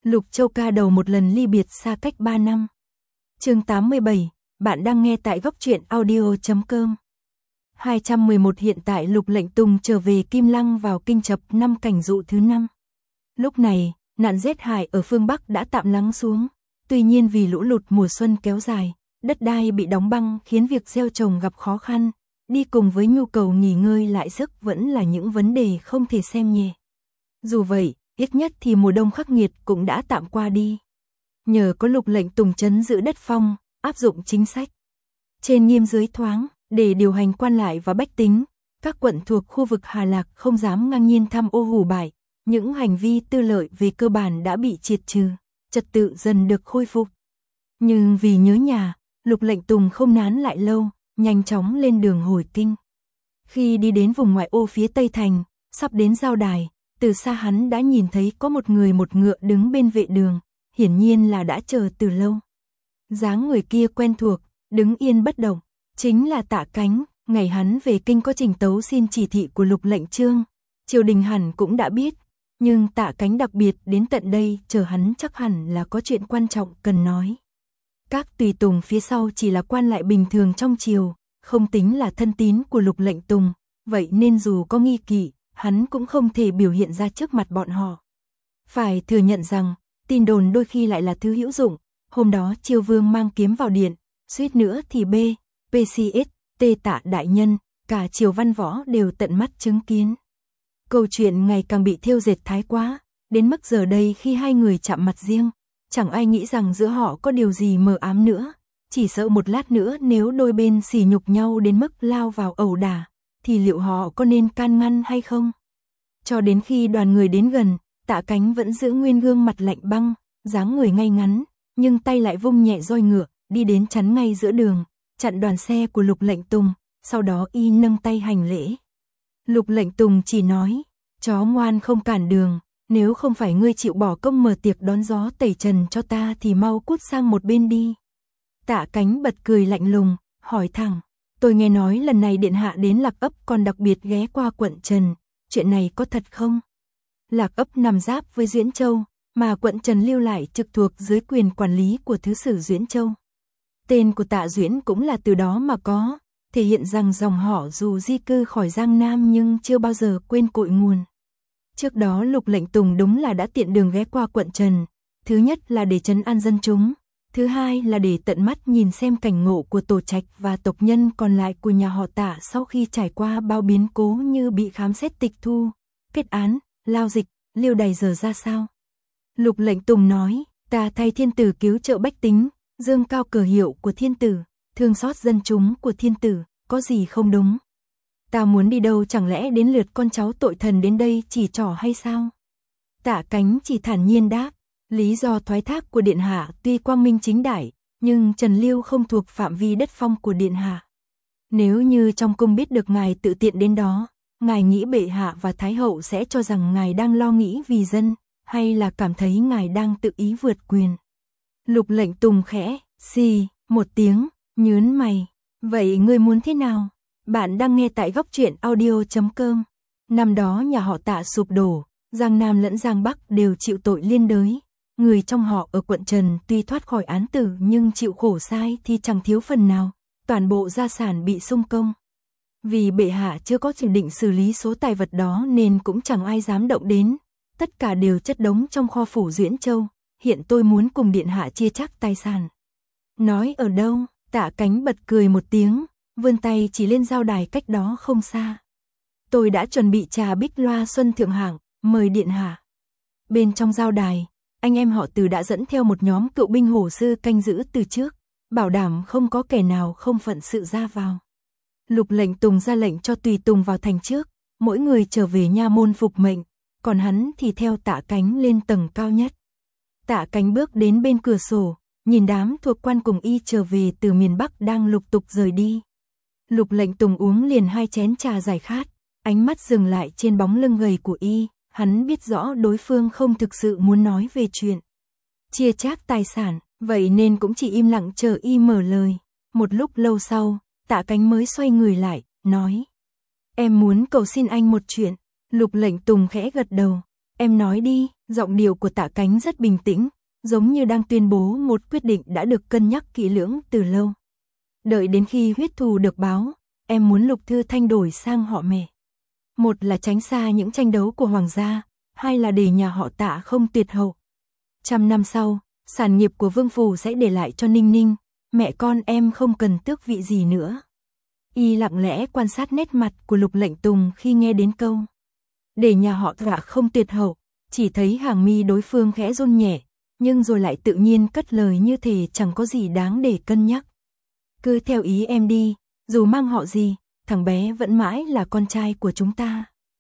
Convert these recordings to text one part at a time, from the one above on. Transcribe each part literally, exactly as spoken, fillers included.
Lục Châu ca đầu một lần ly biệt xa cách ba năm. Chương tám mươi bảy, bạn đang nghe tại góc truyện audio chấm com. hai trăm mười một hiện tại Lục Lệnh Tùng trở về Kim Lăng vào kinh chập năm Cảnh Dụ thứ năm. Lúc này, nạn rét hại ở phương Bắc đã tạm lắng xuống. Tuy nhiên vì lũ lụt mùa xuân kéo dài, đất đai bị đóng băng khiến việc gieo trồng gặp khó khăn, đi cùng với nhu cầu nghỉ ngơi lại sức vẫn là những vấn đề không thể xem nhẹ. Dù vậy, ít nhất thì mùa đông khắc nghiệt cũng đã tạm qua đi. Nhờ có Lục Lệnh Tùng trấn giữ đất phong, áp dụng chính sách trên nghiêm dưới thoáng để điều hành quan lại và bách tính, các quận thuộc khu vực Hà Lạc không dám ngang nhiên tham ô hủ bại, những hành vi tư lợi về cơ bản đã bị triệt trừ, trật tự dần được khôi phục. Nhưng vì nhớ nhà, Lục Lệnh Tùng không nán lại lâu, nhanh chóng lên đường hồi kinh. Khi đi đến vùng ngoại ô phía Tây Thành, sắp đến giao đài, từ xa hắn đã nhìn thấy có một người một ngựa đứng bên vệ đường, hiển nhiên là đã chờ từ lâu. Dáng người kia quen thuộc, đứng yên bất động, chính là Tạ Cánh. Ngày hắn về kinh có trình tấu xin chỉ thị của Lục Lệnh Chương, triều đình hẳn cũng đã biết, nhưng Tạ Cánh đặc biệt đến tận đây chờ hắn chắc hẳn là có chuyện quan trọng cần nói. Các tùy tùng phía sau chỉ là quan lại bình thường trong triều, không tính là thân tín của Lục Lệnh Tùng, vậy nên dù có nghi kỵ, hắn cũng không thể biểu hiện ra trước mặt bọn họ. Phải thừa nhận rằng, tin đồn đôi khi lại là thứ hữu dụng. Hôm đó Triều Vương mang kiếm vào điện, suýt nữa thì B, pê xê ét, T Tạ đại nhân, cả triều văn võ đều tận mắt chứng kiến. Câu chuyện ngày càng bị thêu dệt thái quá, đến mức giờ đây khi hai người chạm mặt riêng, chẳng ai nghĩ rằng giữa họ có điều gì mờ ám nữa, chỉ sợ một lát nữa nếu đôi bên sỉ nhục nhau đến mức lao vào ẩu đả, thì liệu họ có nên can ngăn hay không? Cho đến khi đoàn người đến gần, Tạ Cánh vẫn giữ nguyên gương mặt lạnh băng, dáng người ngay ngắn, nhưng tay lại vung nhẹ roi ngựa, đi đến chắn ngay giữa đường, chặn đoàn xe của Lục Lệnh Tùng, sau đó y nâng tay hành lễ. Lục Lệnh Tùng chỉ nói, chó ngoan không cản đường, nếu không phải ngươi chịu bỏ công mở tiệc đón gió tẩy trần cho ta thì mau cút sang một bên đi. Tạ Cánh bật cười lạnh lùng, hỏi thẳng, tôi nghe nói lần này điện hạ đến Lạc Ấp còn đặc biệt ghé qua quận Trần, chuyện này có thật không? Lạc Ấp nằm giáp với Duyễn Châu, mà quận Trần lưu lại trực thuộc dưới quyền quản lý của Thứ sử Duyễn Châu. Tên của Tạ Duyễn cũng là từ đó mà có, thể hiện rằng dòng họ dù di cư khỏi Giang Nam nhưng chưa bao giờ quên cội nguồn. Trước đó Lục Lệnh Tùng đúng là đã tiện đường ghé qua quận Trần, thứ nhất là để trấn an dân chúng, thứ hai là để tận mắt nhìn xem cảnh ngộ của tổ trạch và tộc nhân còn lại của nhà họ Tạ sau khi trải qua bao biến cố như bị khám xét tịch thu, kết án, lao dịch, liêu đày giờ ra sao. Lục Lệnh Tùng nói, ta thay thiên tử cứu trợ bách tính, dương cao cờ hiệu của thiên tử, thương xót dân chúng của thiên tử, có gì không đúng? Ta muốn đi đâu chẳng lẽ đến lượt con cháu tội thần đến đây chỉ trỏ hay sao? Tạ Cánh chỉ thản nhiên đáp, lý do thoái thác của điện hạ tuy quang minh chính đại, nhưng Trần Liêu không thuộc phạm vi đất phong của điện hạ. Nếu như trong cung biết được ngài tự tiện đến đó, ngài nghĩ bệ hạ và thái hậu sẽ cho rằng ngài đang lo nghĩ vì dân, hay là cảm thấy ngài đang tự ý vượt quyền? Lục Lệnh Tùng khẽ xì một tiếng, nhớn mày, vậy ngươi muốn thế nào? Bạn đang nghe tại góc truyện audio chấm com. Năm đó nhà họ Tạ sụp đổ, Giang Nam lẫn Giang Bắc đều chịu tội liên đới. Người trong họ ở quận Trần tuy thoát khỏi án tử nhưng chịu khổ sai thì chẳng thiếu phần nào, toàn bộ gia sản bị xung công. Vì bệ hạ chưa có chỉ định xử lý số tài vật đó nên cũng chẳng ai dám động đến, tất cả đều chất đống trong kho phủ Duyễn Châu, hiện tôi muốn cùng điện hạ chia chác tài sản. Nói ở đâu? Tạ Cánh bật cười một tiếng, vươn tay chỉ lên giao đài cách đó không xa. Tôi đã chuẩn bị trà bích loa xuân thượng hạng, mời điện hạ. Bên trong giao đài, anh em họ Từ đã dẫn theo một nhóm cựu binh hổ sư canh giữ từ trước, bảo đảm không có kẻ nào không phận sự ra vào. Lục Lệnh Tùng ra lệnh cho tùy tùng vào thành trước, mỗi người trở về nha môn phục mệnh, còn hắn thì theo Tạ Cánh lên tầng cao nhất. Tạ Cánh bước đến bên cửa sổ, nhìn đám thuộc quan cùng y trở về từ miền Bắc đang lục tục rời đi. Lục Lệnh Tùng uống liền hai chén trà giải khát, ánh mắt dừng lại trên bóng lưng gầy của y, hắn biết rõ đối phương không thực sự muốn nói về chuyện chia chác tài sản, vậy nên cũng chỉ im lặng chờ y mở lời. Một lúc lâu sau, Tạ Cánh mới xoay người lại, nói, em muốn cầu xin anh một chuyện. Lục Lệnh Tùng khẽ gật đầu, Em nói đi, giọng điệu của Tạ Cánh rất bình tĩnh, giống như đang tuyên bố một quyết định đã được cân nhắc kỹ lưỡng từ lâu. Đợi đến khi huyết thù được báo, em muốn Lục Thư Thanh đổi sang họ mẹ. Một là tránh xa những tranh đấu của hoàng gia, hai là để nhà họ Tạ không tuyệt hậu. Trăm năm sau, sản nghiệp của Vương phủ sẽ để lại cho Ninh Ninh, mẹ con em không cần tước vị gì nữa. Y lặng lẽ quan sát nét mặt của Lục Lệnh Tùng khi nghe đến câu để nhà họ Tạ không tuyệt hậu, chỉ thấy hàng mi đối phương khẽ run nhẹ, nhưng rồi lại tự nhiên cất lời như thể chẳng có gì đáng để cân nhắc. Cứ theo ý em đi, dù mang họ gì, thằng bé vẫn mãi là con trai của chúng ta.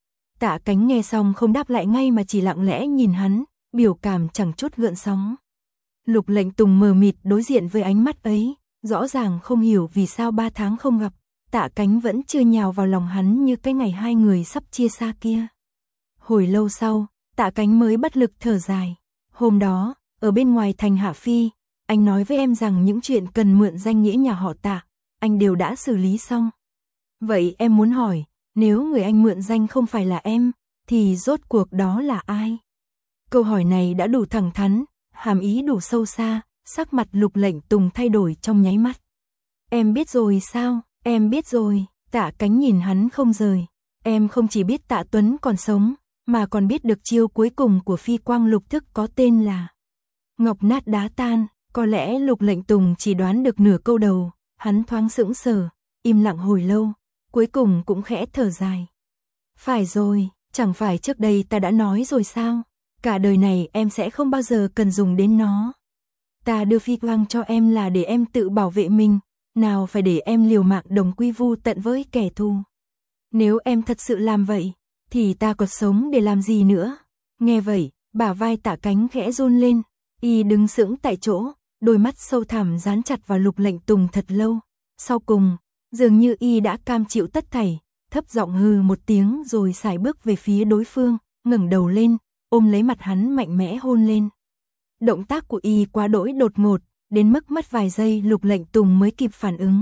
Tạ Cánh nghe xong không đáp lại ngay mà chỉ lặng lẽ nhìn hắn, biểu cảm chẳng chút gợn sóng. Lục Lệnh Tùng mờ mịt đối diện với ánh mắt ấy, rõ ràng không hiểu vì sao ba tháng không gặp, Tạ Cánh vẫn chưa nhào vào lòng hắn như cái ngày hai người sắp chia xa kia. Hồi lâu sau, Tạ Cánh mới bất lực thở dài. Hôm đó, ở bên ngoài thành Hạ Phi, anh nói với em rằng những chuyện cần mượn danh nghĩa nhà họ Tạ, anh đều đã xử lý xong. Vậy em muốn hỏi, nếu người anh mượn danh không phải là em, thì rốt cuộc đó là ai? Câu hỏi này đã đủ thẳng thắn, hàm ý đủ sâu xa, sắc mặt Lục Lệnh Tùng thay đổi trong nháy mắt. Em biết rồi sao? Em biết rồi. Tạ Cánh nhìn hắn không rời. Em không chỉ biết Tạ Tuấn còn sống, mà còn biết được chiêu cuối cùng của Phi Quang Lục Thức có tên là Ngọc Nát Đá Tan. Có lẽ Lục Lệnh Tùng chỉ đoán được nửa câu đầu, hắn thoáng sững sờ, im lặng hồi lâu, cuối cùng cũng khẽ thở dài. Phải rồi, chẳng phải trước đây ta đã nói rồi sao? Cả đời này em sẽ không bao giờ cần dùng đến nó. Ta đưa Phi Quang cho em là để em tự bảo vệ mình, nào phải để em liều mạng đồng quy vu tận với kẻ thù. Nếu em thật sự làm vậy, thì ta còn sống để làm gì nữa? Nghe vậy, bả vai Tạ Cánh khẽ run lên, y đứng sững tại chỗ, đôi mắt sâu thẳm dán chặt vào Lục Lệnh Tùng thật lâu. Sau cùng, dường như y đã cam chịu tất thảy, thấp giọng hừ một tiếng rồi sải bước về phía đối phương, ngẩng đầu lên, ôm lấy mặt hắn mạnh mẽ hôn lên. Động tác của y quá đỗi đột ngột, đến mức mất vài giây Lục Lệnh Tùng mới kịp phản ứng.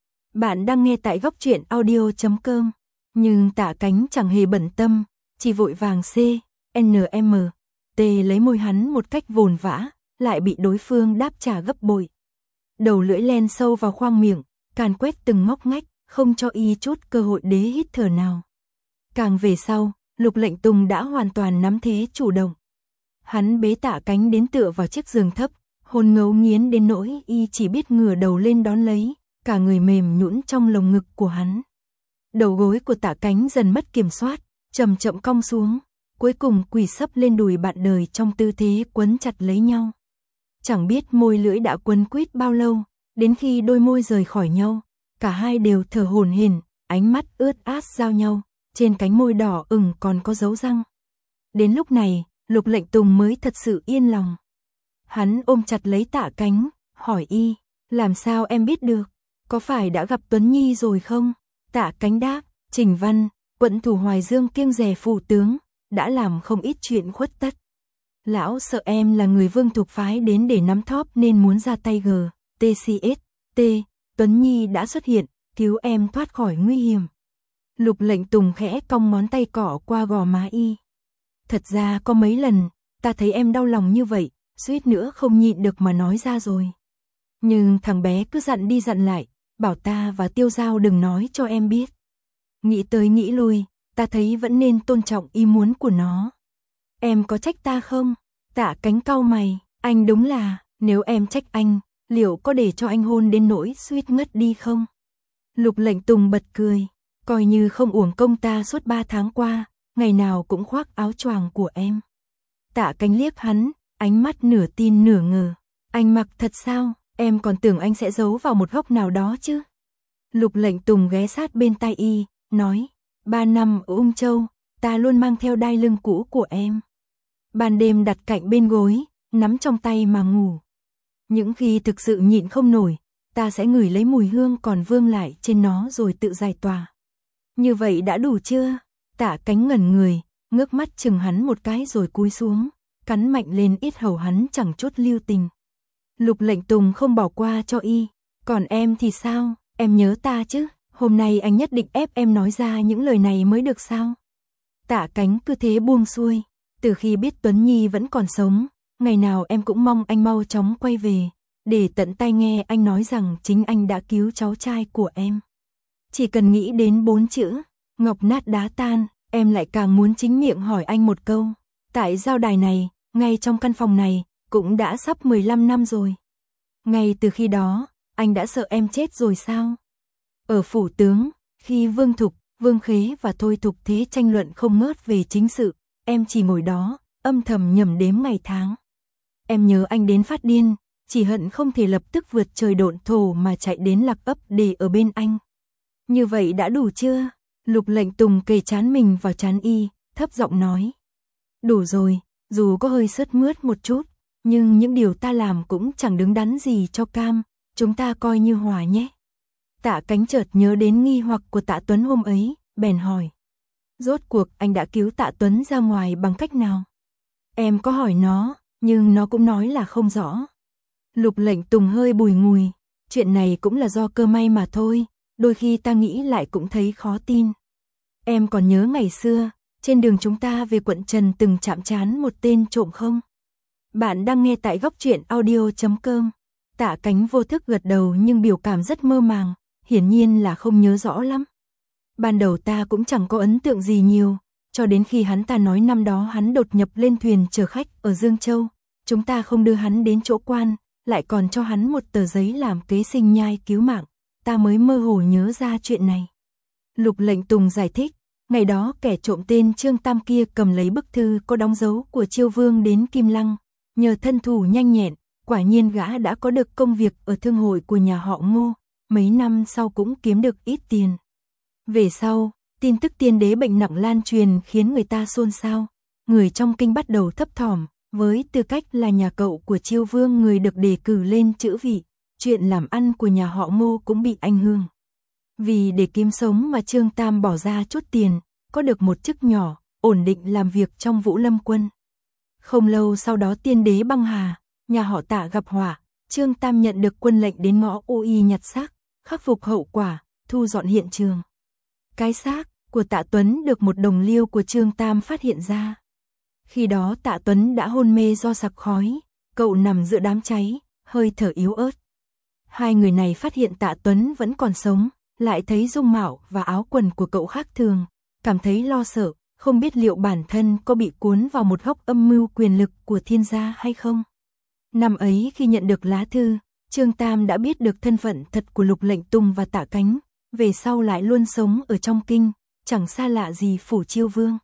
Bạn đang nghe tại góc truyện audio chấm com, nhưng Tạ Cánh chẳng hề bận tâm, chỉ vội vàng C, N M, T lấy môi hắn một cách vồn vã, lại bị đối phương đáp trả gấp bội. Đầu lưỡi len sâu vào khoang miệng, càn quét từng ngóc ngách, không cho y chút cơ hội đế hít thở nào. Càng về sau, Lục Lệnh Tùng đã hoàn toàn nắm thế chủ động. Hắn bế Tạ Cánh đến tựa vào chiếc giường thấp, hôn ngấu nghiến đến nỗi y chỉ biết ngửa đầu lên đón lấy, cả người mềm nhũn trong lồng ngực của hắn. Đầu gối của Tạ Cánh dần mất kiểm soát, chậm chậm cong xuống, cuối cùng quỳ sấp lên đùi bạn đời trong tư thế quấn chặt lấy nhau. Chẳng biết môi lưỡi đã quấn quýt bao lâu, đến khi đôi môi rời khỏi nhau, cả hai đều thở hổn hển, ánh mắt ướt át giao nhau, trên cánh môi đỏ ửng còn có dấu răng. Đến lúc này, Lục Lệnh Tùng mới thật sự yên lòng. Hắn ôm chặt lấy Tạ Cánh, hỏi y, làm sao em biết được, có phải đã gặp Tuấn Nhi rồi không? Tạ Cánh đáp, Trình Văn, quận thủ Hoài Dương kiêng dè phủ tướng, đã làm không ít chuyện khuất tất. Lão sợ em là người Vương thuộc phái đến để nắm thóp nên muốn ra tay G, T C S, T, Tuấn Nhi đã xuất hiện, cứu em thoát khỏi nguy hiểm. Lục Lệnh Tùng khẽ cong ngón tay cỏ qua gò má y. Thật ra có mấy lần, ta thấy em đau lòng như vậy, suýt nữa không nhịn được mà nói ra rồi. Nhưng thằng bé cứ dặn đi dặn lại, bảo ta và Tiêu Giao đừng nói cho em biết. Nghĩ tới nghĩ lui, ta thấy vẫn nên tôn trọng ý muốn của nó. Em có trách ta không? Tạ Cánh cau mày, anh đúng là, nếu em trách anh, liệu có để cho anh hôn đến nỗi suýt ngất đi không? Lục Lệnh Tùng bật cười, coi như không uổng công ta suốt ba tháng qua, ngày nào cũng khoác áo choàng của em. Tạ Cánh liếc hắn, ánh mắt nửa tin nửa ngờ. Anh mặc thật sao? Em còn tưởng anh sẽ giấu vào một góc nào đó chứ. Lục Lệnh Tùng ghé sát bên tai y, nói, ba năm ở Ung Châu, ta luôn mang theo đai lưng cũ của em. Ban đêm đặt cạnh bên gối, nắm trong tay mà ngủ. Những khi thực sự nhịn không nổi, ta sẽ ngửi lấy mùi hương còn vương lại trên nó rồi tự giải tỏa. Như vậy đã đủ chưa? Tạ Cánh ngẩn người, ngước mắt chừng hắn một cái rồi cúi xuống, cắn mạnh lên yết hầu hắn chẳng chút lưu tình. Lục Lệnh Tùng không bỏ qua cho y, còn em thì sao, em nhớ ta chứ, hôm nay anh nhất định ép em nói ra những lời này mới được sao? Tạ Cánh cứ thế buông xuôi, Từ khi biết Tuấn Nhi vẫn còn sống, ngày nào em cũng mong anh mau chóng quay về, để tận tai nghe anh nói rằng chính anh đã cứu cháu trai của em. Chỉ cần nghĩ đến bốn chữ, ngọc nát đá tan, em lại càng muốn chính miệng hỏi anh một câu. Tại giao đài này, ngay trong căn phòng này, cũng đã sắp mười lăm năm rồi. Ngay từ khi đó, anh đã sợ em chết rồi sao? Ở phủ tướng, khi Vương Thục, Vương Khế và Thôi Thục Thế tranh luận không ngớt về chính sự, em chỉ ngồi đó, âm thầm nhẩm đếm ngày tháng. Em nhớ anh đến phát điên, chỉ hận không thể lập tức vượt trời độn thổ mà chạy đến Lạc Ấp để ở bên anh. Như vậy đã đủ chưa? Lục Lệnh Tùng kề trán mình vào trán y, thấp giọng nói. Đủ rồi, dù có hơi sướt mướt một chút, nhưng những điều ta làm cũng chẳng đứng đắn gì cho cam, chúng ta coi như hòa nhé. Tạ Cánh chợt nhớ đến nghi hoặc của Tạ Tuấn hôm ấy, bèn hỏi. Rốt cuộc anh đã cứu Tạ Tuấn ra ngoài bằng cách nào? Em có hỏi nó, nhưng nó cũng nói là không rõ. Lục Lệnh Tùng hơi bùi ngùi, chuyện này cũng là do cơ may mà thôi, đôi khi ta nghĩ lại cũng thấy khó tin. Em còn nhớ ngày xưa, trên đường chúng ta về quận Trần từng chạm trán một tên trộm không? Bạn đang nghe tại góc truyện audio chấm com. Tạ Cánh vô thức gật đầu nhưng biểu cảm rất mơ màng, hiển nhiên là không nhớ rõ lắm. Ban đầu ta cũng chẳng có ấn tượng gì nhiều, cho đến khi hắn ta nói năm đó hắn đột nhập lên thuyền chở khách ở Dương Châu, chúng ta không đưa hắn đến chỗ quan, lại còn cho hắn một tờ giấy làm kế sinh nhai cứu mạng, ta mới mơ hồ nhớ ra chuyện này. Lục Lệnh Tùng giải thích, ngày đó kẻ trộm tên Trương Tam kia cầm lấy bức thư có đóng dấu của Chiêu Vương đến Kim Lăng, nhờ thân thủ nhanh nhẹn, quả nhiên gã đã có được công việc ở thương hội của nhà họ Ngô, mấy năm sau cũng kiếm được ít tiền. Về sau, tin tức tiên đế bệnh nặng lan truyền khiến người ta xôn xao, người trong kinh bắt đầu thấp thỏm, với tư cách là nhà cậu của Chiêu Vương người được đề cử lên chữ vị, chuyện làm ăn của nhà họ Ngô cũng bị ảnh hưởng. Vì để kiếm sống mà Trương Tam bỏ ra chút tiền, có được một chức nhỏ, ổn định làm việc trong Vũ Lâm quân. Không lâu sau đó tiên đế băng hà, nhà họ Tạ gặp họa, Trương Tam nhận được quân lệnh đến ngõ Ô Y nhặt xác, khắc phục hậu quả, thu dọn hiện trường. Cái xác của Tạ Tuấn được một đồng liêu của Trương Tam phát hiện ra. Khi đó Tạ Tuấn đã hôn mê do sặc khói, cậu nằm giữa đám cháy, hơi thở yếu ớt. Hai người này phát hiện Tạ Tuấn vẫn còn sống, lại thấy dung mạo và áo quần của cậu khác thường, cảm thấy lo sợ, không biết liệu bản thân có bị cuốn vào một góc âm mưu quyền lực của thiên gia hay không. Năm ấy khi nhận được lá thư, Trương Tam đã biết được thân phận thật của Lục Lệnh Tùng và Tạ Cánh, về sau lại luôn sống ở trong kinh, chẳng xa lạ gì phủ Chiêu Vương.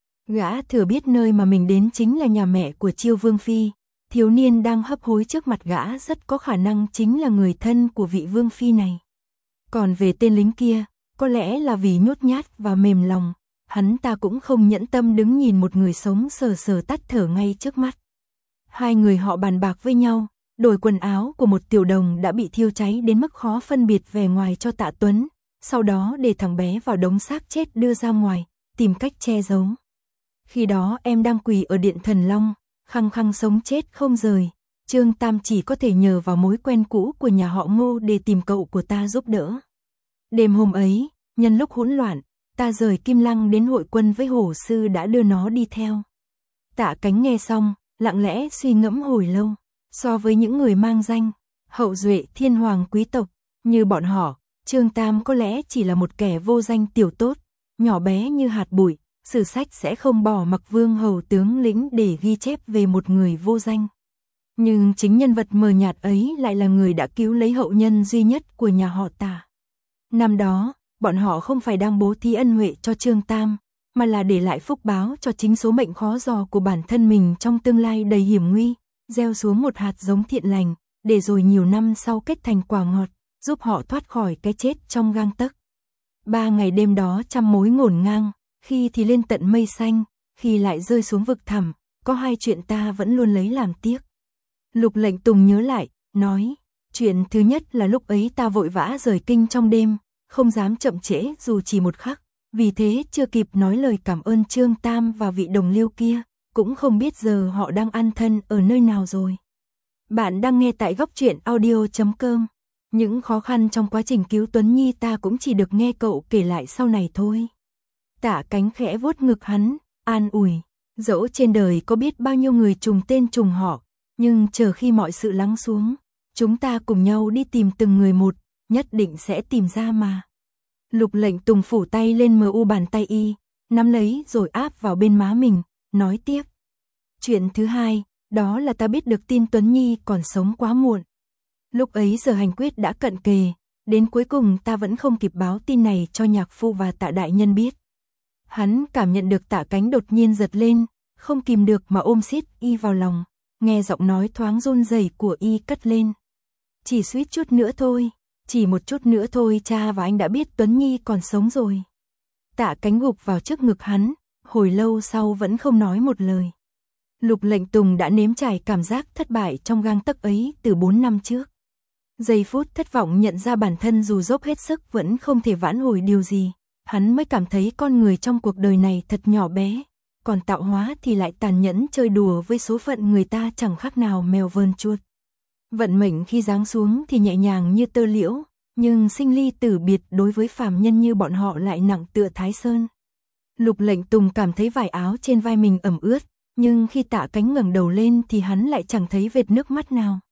Gã thừa biết nơi mà mình đến chính là nhà mẹ của Chiêu Vương Phi, thiếu niên đang hấp hối trước mặt gã rất có khả năng chính là người thân của vị Vương Phi này. Còn về tên lính kia, có lẽ là vì nhút nhát và mềm lòng, hắn ta cũng không nhẫn tâm đứng nhìn một người sống sờ sờ tắt thở ngay trước mắt. Hai người họ bàn bạc với nhau, đổi quần áo của một tiểu đồng đã bị thiêu cháy đến mức khó phân biệt vẻ ngoài cho Tạ Tuấn, sau đó để thằng bé vào đống xác chết đưa ra ngoài, tìm cách che giấu. Khi đó em đang quỳ ở điện Thần Long, khăng khăng sống chết không rời, Trương Tam chỉ có thể nhờ vào mối quen cũ của nhà họ Ngô để tìm cậu của ta giúp đỡ. Đêm hôm ấy, nhân lúc hỗn loạn, ta rời Kim Lăng đến hội quân với hổ sư đã đưa nó đi theo. Tạ Cánh nghe xong, lặng lẽ suy ngẫm hồi lâu, so với những người mang danh, hậu duệ thiên hoàng quý tộc, như bọn họ, Trương Tam có lẽ chỉ là một kẻ vô danh tiểu tốt, nhỏ bé như hạt bụi, sử sách sẽ không bỏ mặc vương hầu tướng lĩnh để ghi chép về một người vô danh. Nhưng chính nhân vật mờ nhạt ấy lại là người đã cứu lấy hậu nhân duy nhất của nhà họ Tạ. Năm đó, bọn họ không phải đang bố thí ân huệ cho Trương Tam, mà là để lại phúc báo cho chính số mệnh khó dò của bản thân mình trong tương lai đầy hiểm nguy, gieo xuống một hạt giống thiện lành, để rồi nhiều năm sau kết thành quả ngọt, giúp họ thoát khỏi cái chết trong gang tấc. Ba ngày đêm đó trăm mối ngổn ngang, khi thì lên tận mây xanh, khi lại rơi xuống vực thẳm, có hai chuyện ta vẫn luôn lấy làm tiếc. Lục Lệnh Tùng nhớ lại, nói, chuyện thứ nhất là lúc ấy ta vội vã rời kinh trong đêm, không dám chậm trễ dù chỉ một khắc, vì thế chưa kịp nói lời cảm ơn Trương Tam và vị đồng liêu kia, cũng không biết giờ họ đang an thân ở nơi nào rồi. Bạn đang nghe tại góc truyện audio chấm com. Những khó khăn trong quá trình cứu Tuấn Nhi ta cũng chỉ được nghe cậu kể lại sau này thôi. Tạ Cánh khẽ vuốt ngực hắn, an ủi, Dẫu trên đời có biết bao nhiêu người trùng tên trùng họ, nhưng chờ khi mọi sự lắng xuống, chúng ta cùng nhau đi tìm từng người một, nhất định sẽ tìm ra mà. Lục Lệnh Tùng phủ tay lên mờ u bàn tay y, nắm lấy rồi áp vào bên má mình, nói tiếp. Chuyện thứ hai, đó là ta biết được tin Tuấn Nhi còn sống quá muộn. Lúc ấy giờ hành quyết đã cận kề, đến cuối cùng ta vẫn không kịp báo tin này cho nhạc phu và Tạ đại nhân biết. Hắn cảm nhận được Tạ Cánh đột nhiên giật lên, không kìm được mà ôm siết y vào lòng, nghe giọng nói thoáng run rẩy của y cất lên. Chỉ suýt chút nữa thôi, chỉ một chút nữa thôi cha và anh đã biết Tuấn Nhi còn sống rồi. Tạ Cánh gục vào trước ngực hắn, hồi lâu sau vẫn không nói một lời. Lục Lệnh Tùng đã nếm trải cảm giác thất bại trong gang tấc ấy từ bốn năm trước. Giây phút thất vọng nhận ra bản thân dù dốc hết sức vẫn không thể vãn hồi điều gì, hắn mới cảm thấy con người trong cuộc đời này thật nhỏ bé, còn tạo hóa thì lại tàn nhẫn chơi đùa với số phận người ta chẳng khác nào mèo vờn chuột. Vận mệnh khi giáng xuống thì nhẹ nhàng như tơ liễu, nhưng sinh ly tử biệt đối với phàm nhân như bọn họ lại nặng tựa Thái Sơn. Lục Lệnh Tùng cảm thấy vải áo trên vai mình ẩm ướt, nhưng khi Tạ Cánh ngẩng đầu lên thì hắn lại chẳng thấy vệt nước mắt nào.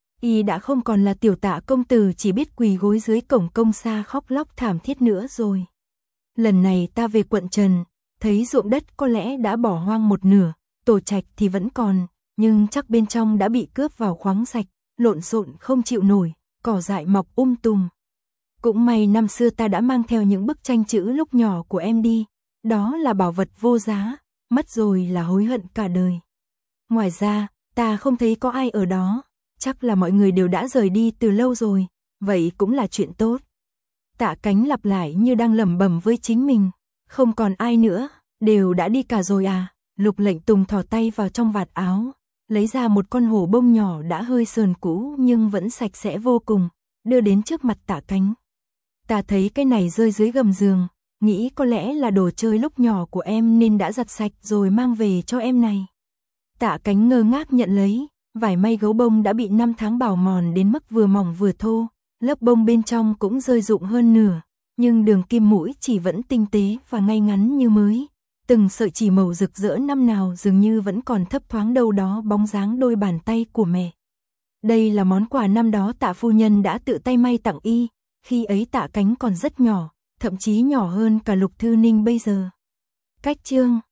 Y đã không còn là tiểu Tạ công tử chỉ biết quỳ gối dưới cổng công xa khóc lóc thảm thiết nữa rồi. Lần này ta về quận Trần, thấy ruộng đất có lẽ đã bỏ hoang một nửa, tổ trạch thì vẫn còn, nhưng chắc bên trong đã bị cướp vào khoáng sạch, lộn xộn không chịu nổi, cỏ dại mọc um tùm. Cũng may năm xưa ta đã mang theo những bức tranh chữ lúc nhỏ của em đi, đó là bảo vật vô giá, mất rồi là hối hận cả đời. Ngoài ra, ta không thấy có ai ở đó, chắc là mọi người đều đã rời đi từ lâu rồi, vậy cũng là chuyện tốt. Tạ Cánh lặp lại như đang lẩm bẩm với chính mình, không còn ai nữa, đều đã đi cả rồi à. Lục Lệnh Tùng thò tay vào trong vạt áo, lấy ra một con hổ bông nhỏ đã hơi sờn cũ nhưng vẫn sạch sẽ vô cùng, đưa đến trước mặt Tạ Cánh. Ta thấy cái này rơi dưới gầm giường, nghĩ có lẽ là đồ chơi lúc nhỏ của em nên đã giặt sạch rồi mang về cho em này. Tạ Cánh ngơ ngác nhận lấy, vải may gấu bông đã bị năm tháng bào mòn đến mức vừa mỏng vừa thô, lớp bông bên trong cũng rơi rụng hơn nửa, nhưng đường kim mũi chỉ vẫn tinh tế và ngay ngắn như mới. Từng sợi chỉ màu rực rỡ năm nào dường như vẫn còn thấp thoáng đâu đó bóng dáng đôi bàn tay của mẹ. Đây là món quà năm đó Tạ phu nhân đã tự tay may tặng y, khi ấy Tạ Cánh còn rất nhỏ, thậm chí nhỏ hơn cả Lục Thư Ninh bây giờ. Cách chương